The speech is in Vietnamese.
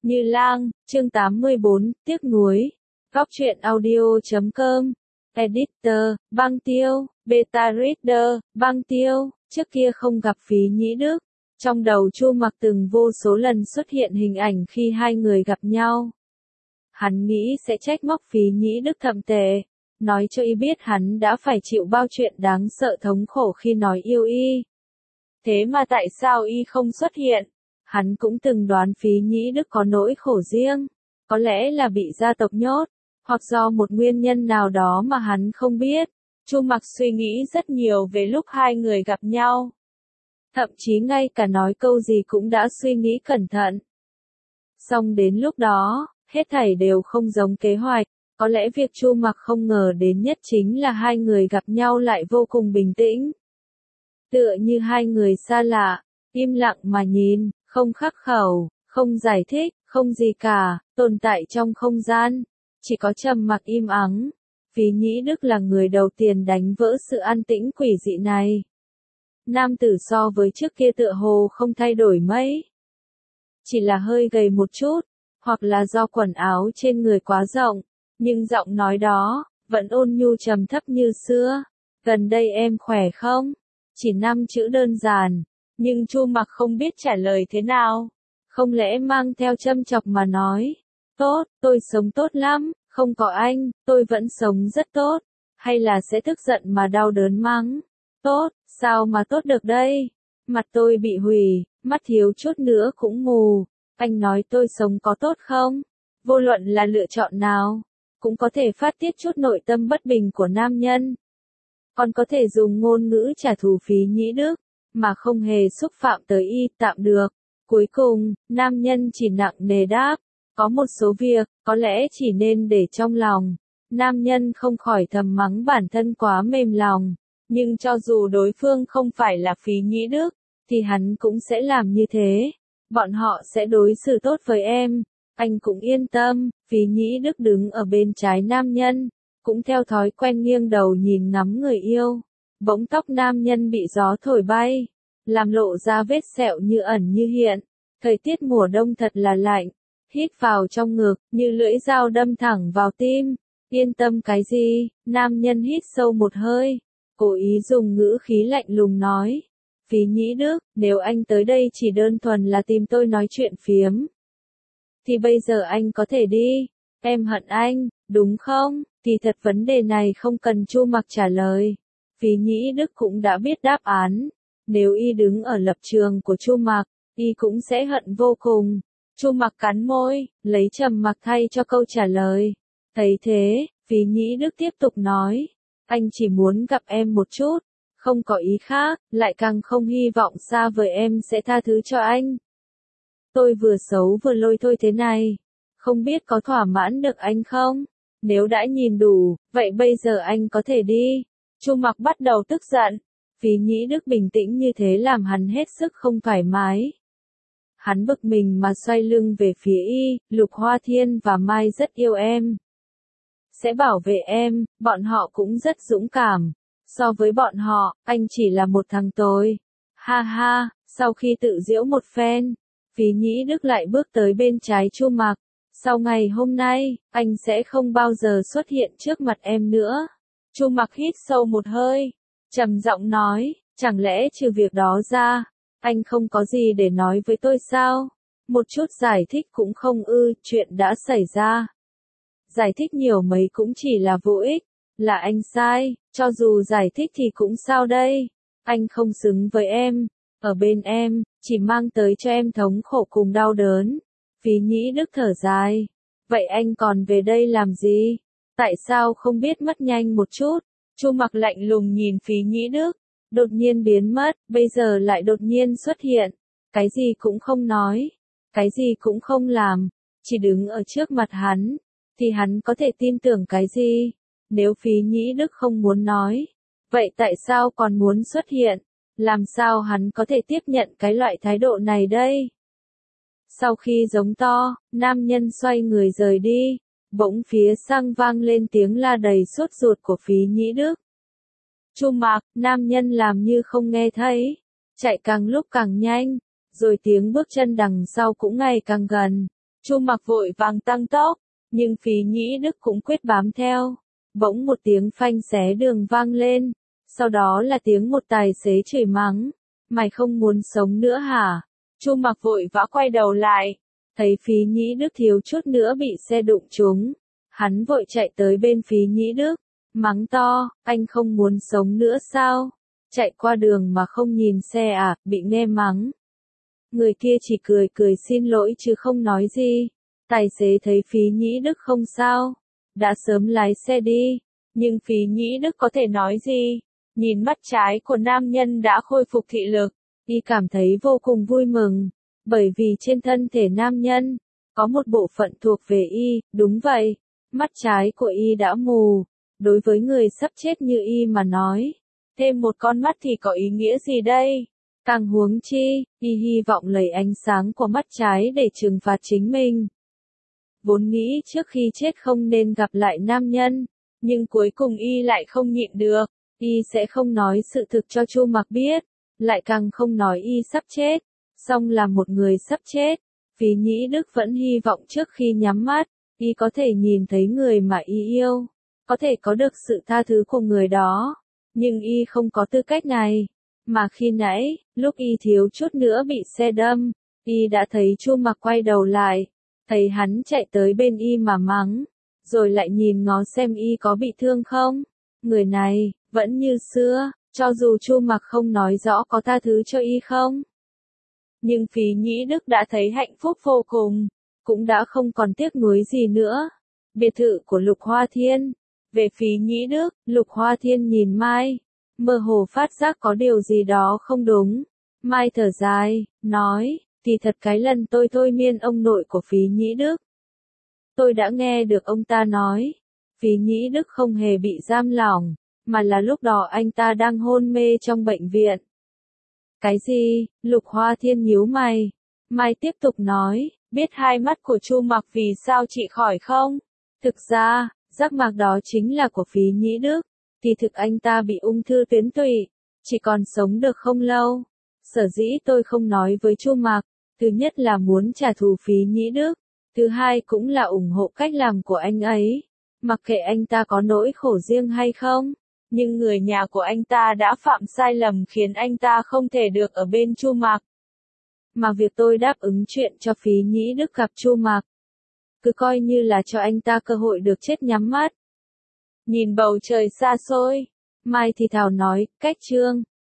Như Lang, chương 84, tiếc nuối. Góc truyện audio.com. Editor, Băng Tiêu, Beta Reader, Băng Tiêu. Trước kia không gặp Phí Nhĩ Đức, trong đầu Chu Mặc từng vô số lần xuất hiện hình ảnh khi hai người gặp nhau. Hắn nghĩ sẽ trách móc Phí Nhĩ Đức thậm tệ, nói cho y biết hắn đã phải chịu bao chuyện đáng sợ thống khổ khi nói yêu y. Thế mà tại sao y không xuất hiện? Hắn cũng từng đoán Phí Nhĩ Đức có nỗi khổ riêng, có lẽ là bị gia tộc nhốt, hoặc do một nguyên nhân nào đó mà hắn không biết. Chu Mặc suy nghĩ rất nhiều về lúc hai người gặp nhau. Thậm chí ngay cả nói câu gì cũng đã suy nghĩ cẩn thận. Song đến lúc đó, hết thảy đều không giống kế hoạch. Có lẽ việc Chu Mặc không ngờ đến nhất chính là hai người gặp nhau lại vô cùng bình tĩnh. Tựa như hai người xa lạ, im lặng mà nhìn, không khắc khẩu, không giải thích, không gì cả, tồn tại trong không gian. Chỉ có trầm mặc im ắng. Phí Nhĩ Đức là người đầu tiên đánh vỡ sự an tĩnh quỷ dị này. Nam tử so với trước kia tựa hồ không thay đổi mấy. Chỉ là hơi gầy một chút, hoặc là do quần áo trên người quá rộng, nhưng giọng nói đó, vẫn ôn nhu trầm thấp như xưa. Gần đây em khỏe không? Chỉ 5 chữ đơn giản, nhưng Chu Mặc không biết trả lời thế nào. Không lẽ mang theo châm chọc mà nói, tốt, tôi sống tốt lắm, không có anh, tôi vẫn sống rất tốt, hay là sẽ tức giận mà đau đớn mắng, tốt, sao mà tốt được đây? Mặt tôi bị hủy, mắt thiếu chút nữa cũng mù, anh nói tôi sống có tốt không? Vô luận là lựa chọn nào, cũng có thể phát tiết chút nội tâm bất bình của nam nhân. Còn có thể dùng ngôn ngữ trả thù Phí Nhĩ Đức, mà không hề xúc phạm tới y, tạm được. Cuối cùng, nam nhân chỉ nặng nề đáp, có một số việc, có lẽ chỉ nên để trong lòng. Nam nhân không khỏi thầm mắng bản thân quá mềm lòng, nhưng cho dù đối phương không phải là Phí Nhĩ Đức, thì hắn cũng sẽ làm như thế. Bọn họ sẽ đối xử tốt với em, anh cũng yên tâm. Phí Nhĩ Đức đứng ở bên trái nam nhân, cũng theo thói quen nghiêng đầu nhìn ngắm người yêu. Bỗng tóc nam nhân bị gió thổi bay, làm lộ ra vết sẹo như ẩn như hiện. Thời tiết mùa đông thật là lạnh, hít vào trong ngực, như lưỡi dao đâm thẳng vào tim. Yên tâm cái gì? Nam nhân hít sâu một hơi, cố ý dùng ngữ khí lạnh lùng nói. Phí Nhĩ Đức, nếu anh tới đây chỉ đơn thuần là tìm tôi nói chuyện phiếm, thì bây giờ anh có thể đi. Em hận anh, đúng không? Thì thật vấn đề này không cần Chu Mặc trả lời. Phí Nhĩ Đức cũng đã biết đáp án. Nếu y đứng ở lập trường của Chu Mặc, y cũng sẽ hận vô cùng. Chu Mặc cắn môi, lấy trầm mặc thay cho câu trả lời. Thấy thế, Phí Nhĩ Đức tiếp tục nói. Anh chỉ muốn gặp em một chút, không có ý khác, lại càng không hy vọng xa vời em sẽ tha thứ cho anh. Tôi vừa xấu vừa lôi thôi thế này, không biết có thỏa mãn được anh không? Nếu đã nhìn đủ, vậy bây giờ anh có thể đi. Chu Mặc bắt đầu tức giận. Phí Nhĩ Đức bình tĩnh như thế làm hắn hết sức không thoải mái. Hắn bực mình mà xoay lưng về phía y. Lục Hoa Thiên và Mai rất yêu em, sẽ bảo vệ em, bọn họ cũng rất dũng cảm. So với bọn họ, anh chỉ là một thằng tồi. Ha ha, sau khi tự giễu một phen, Phí Nhĩ Đức lại bước tới bên trái Chu Mặc. Sau ngày hôm nay, anh sẽ không bao giờ xuất hiện trước mặt em nữa. Chu Mặc hít sâu một hơi, trầm giọng nói, chẳng lẽ trừ việc đó ra, anh không có gì để nói với tôi sao? Một chút giải thích cũng không ư? Chuyện đã xảy ra, giải thích nhiều mấy cũng chỉ là vô ích. Là anh sai, cho dù giải thích thì cũng sao đây? Anh không xứng với em, ở bên em, chỉ mang tới cho em thống khổ cùng đau đớn. Phí Nhĩ Đức thở dài. Vậy anh còn về đây làm gì? Tại sao không biết mất nhanh một chút? Chu Mặc lạnh lùng nhìn Phí Nhĩ Đức, đột nhiên biến mất, bây giờ lại đột nhiên xuất hiện. Cái gì cũng không nói, cái gì cũng không làm, chỉ đứng ở trước mặt hắn, thì hắn có thể tin tưởng cái gì? Nếu Phí Nhĩ Đức không muốn nói, vậy tại sao còn muốn xuất hiện? Làm sao hắn có thể tiếp nhận cái loại thái độ này đây? Sau khi giống to, nam nhân xoay người rời đi, bỗng phía sang vang lên tiếng la đầy sốt ruột của Phí Nhĩ Đức. Chu Mặc, nam nhân làm như không nghe thấy, chạy càng lúc càng nhanh, rồi tiếng bước chân đằng sau cũng ngày càng gần. Chu Mặc vội vàng tăng tốc, nhưng Phí Nhĩ Đức cũng quyết bám theo. Bỗng một tiếng phanh xé đường vang lên, sau đó là tiếng một tài xế chửi mắng. Mày không muốn sống nữa hả? Chu Mặc vội vã quay đầu lại, thấy Phí Nhĩ Đức thiếu chút nữa bị xe đụng trúng. Hắn vội chạy tới bên Phí Nhĩ Đức, mắng to, anh không muốn sống nữa sao? Chạy qua đường mà không nhìn xe à, bị nghe mắng. Người kia chỉ cười cười xin lỗi chứ không nói gì. Tài xế thấy Phí Nhĩ Đức không sao, đã sớm lái xe đi, nhưng Phí Nhĩ Đức có thể nói gì? Nhìn mắt trái của nam nhân đã khôi phục thị lực, y cảm thấy vô cùng vui mừng, bởi vì trên thân thể nam nhân, có một bộ phận thuộc về y, đúng vậy, mắt trái của y đã mù, đối với người sắp chết như y mà nói, thêm một con mắt thì có ý nghĩa gì đây? Càng huống chi, y hy vọng lấy ánh sáng của mắt trái để trừng phạt chính mình. Vốn nghĩ trước khi chết không nên gặp lại nam nhân, nhưng cuối cùng y lại không nhịn được, y sẽ không nói sự thực cho Chu Mặc biết, lại càng không nói y sắp chết, song là một người sắp chết. Phí Nhĩ Đức vẫn hy vọng trước khi nhắm mắt, y có thể nhìn thấy người mà y yêu, có thể có được sự tha thứ của người đó, nhưng y không có tư cách này. Mà khi nãy, lúc y thiếu chút nữa bị xe đâm, y đã thấy Chu Mặc quay đầu lại, thấy hắn chạy tới bên y mà mắng, rồi lại nhìn ngó xem y có bị thương không. Người này, vẫn như xưa, cho dù Chu Mặc không nói rõ có tha thứ cho y không. Nhưng Phí Nhĩ Đức đã thấy hạnh phúc vô cùng, cũng đã không còn tiếc nuối gì nữa. Biệt thự của Lục Hoa Thiên. Về Phí Nhĩ Đức, Lục Hoa Thiên nhìn Mai, mơ hồ phát giác có điều gì đó không đúng. Mai thở dài, nói, kỳ thật cái lần tôi thôi miên ông nội của Phí Nhĩ Đức, tôi đã nghe được ông ta nói, Phí Nhĩ Đức không hề bị giam lỏng, mà là lúc đó anh ta đang hôn mê trong bệnh viện. Cái gì? Lục Hoa Thiên nhíu mày. Mai tiếp tục nói, biết hai mắt của Chu Mặc vì sao trị khỏi không? Thực ra, giác mạc đó chính là của Phí Nhĩ Đức. Kỳ thực anh ta bị ung thư tuyến tụy, chỉ còn sống được không lâu. Sở dĩ tôi không nói với Chu Mặc, thứ nhất là muốn trả thù Phí Nhĩ Đức, thứ hai cũng là ủng hộ cách làm của anh ấy. Mặc kệ anh ta có nỗi khổ riêng hay không, nhưng người nhà của anh ta đã phạm sai lầm khiến anh ta không thể được ở bên Chu Mặc. Mà việc tôi đáp ứng chuyện cho Phí Nhĩ Đức gặp Chu Mặc, cứ coi như là cho anh ta cơ hội được chết nhắm mắt. Nhìn bầu trời xa xôi, Mai thì thào nói, cách chương.